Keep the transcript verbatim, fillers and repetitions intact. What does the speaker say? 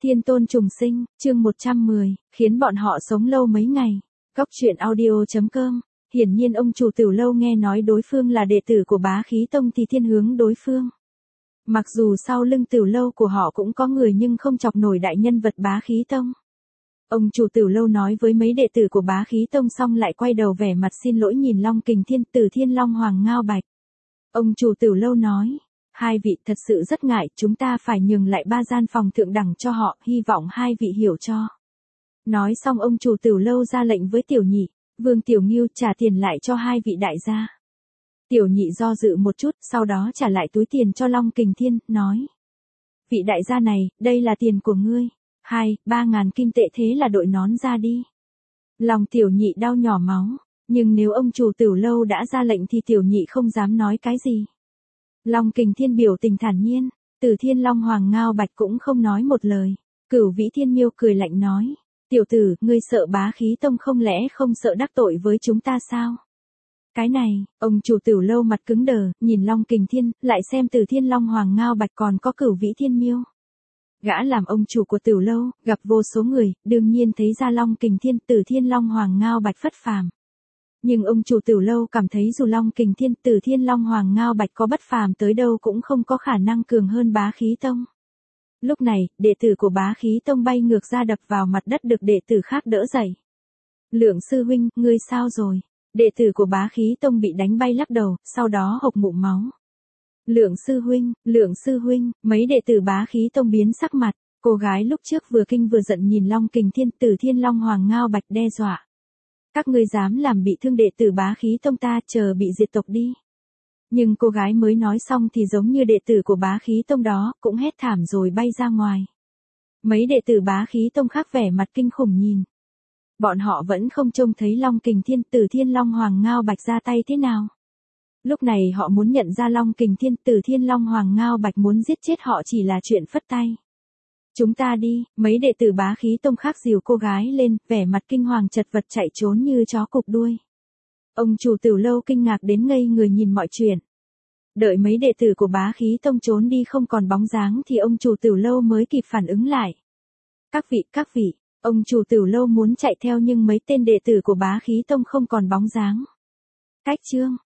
Thiên tôn trùng sinh, chương một trăm mười, khiến bọn họ sống lâu mấy ngày. Góc truyện audio chấm com. Hiển nhiên ông chủ Tiểu Lâu nghe nói đối phương là đệ tử của Bá Khí Tông thì thiên hướng đối phương. Mặc dù sau lưng Tiểu Lâu của họ cũng có người nhưng không chọc nổi đại nhân vật Bá Khí Tông. Ông chủ Tiểu Lâu nói với mấy đệ tử của Bá Khí Tông xong lại quay đầu vẻ mặt xin lỗi nhìn Long Kình Thiên Tử Thiên Long Hoàng Ngao Bạch. Ông chủ Tiểu Lâu nói, hai vị thật sự rất ngại, chúng ta phải nhường lại ba gian phòng thượng đẳng cho họ, hy vọng hai vị hiểu cho. Nói xong ông chủ Tiểu Lâu ra lệnh với Tiểu Nhị, Vương Tiểu Ngưu trả tiền lại cho hai vị đại gia. Tiểu Nhị do dự một chút, sau đó trả lại túi tiền cho Long Kình Thiên, nói. Vị đại gia này, đây là tiền của ngươi. Hai, ba ngàn kim tệ thế là đội nón ra đi. Lòng Tiểu Nhị đau nhỏ máu, nhưng nếu ông chủ Tiểu Lâu đã ra lệnh thì Tiểu Nhị không dám nói cái gì. Long Kình Thiên biểu tình thản nhiên, Từ Thiên Long Hoàng Ngao Bạch cũng không nói một lời. Cửu Vĩ Thiên Miêu cười lạnh nói, tiểu tử, ngươi sợ Bá Khí Tông không lẽ không sợ đắc tội với chúng ta sao? Cái này, ông chủ Tiểu Lâu mặt cứng đờ, nhìn Long Kình Thiên, lại xem Từ Thiên Long Hoàng Ngao Bạch còn có Cửu Vĩ Thiên Miêu. Gã làm ông chủ của Tiểu Lâu, gặp vô số người, đương nhiên thấy ra Long Kình Thiên, Từ Thiên Long Hoàng Ngao Bạch phất phàm. Nhưng ông chủ Tiểu Lâu cảm thấy dù Long Kình Thiên, Từ Thiên Long Hoàng Ngao Bạch có bất phàm tới đâu cũng không có khả năng cường hơn Bá Khí Tông. Lúc này, đệ tử của Bá Khí Tông bay ngược ra đập vào mặt đất được đệ tử khác đỡ dậy. Lượng sư huynh, ngươi sao rồi? Đệ tử của Bá Khí Tông bị đánh bay lắc đầu, sau đó hộc ngụm máu. Lượng sư huynh, lượng sư huynh, mấy đệ tử Bá Khí Tông biến sắc mặt, cô gái lúc trước vừa kinh vừa giận nhìn Long Kình Thiên, Từ Thiên Long Hoàng Ngao Bạch đe dọa. Các ngươi dám làm bị thương đệ tử Bá Khí Tông ta, chờ bị diệt tộc đi. Nhưng cô gái mới nói xong thì giống như đệ tử của Bá Khí Tông đó, cũng hét thảm rồi bay ra ngoài. Mấy đệ tử Bá Khí Tông khác vẻ mặt kinh khủng nhìn. Bọn họ vẫn không trông thấy Long Kình Thiên, Từ Thiên Long Hoàng Ngao Bạch ra tay thế nào. Lúc này họ muốn nhận ra Long Kình Thiên, Từ Thiên Long Hoàng Ngao Bạch muốn giết chết họ chỉ là chuyện phất tay. Chúng ta đi, mấy đệ tử Bá Khí Tông khác dìu cô gái lên, vẻ mặt kinh hoàng chật vật chạy trốn như chó cụp đuôi. Ông chủ Tiểu Lâu kinh ngạc đến ngây người nhìn mọi chuyện. Đợi mấy đệ tử của Bá Khí Tông trốn đi không còn bóng dáng thì ông chủ Tiểu Lâu mới kịp phản ứng lại. Các vị, các vị, ông chủ Tiểu Lâu muốn chạy theo nhưng mấy tên đệ tử của Bá Khí Tông không còn bóng dáng. Cách chương.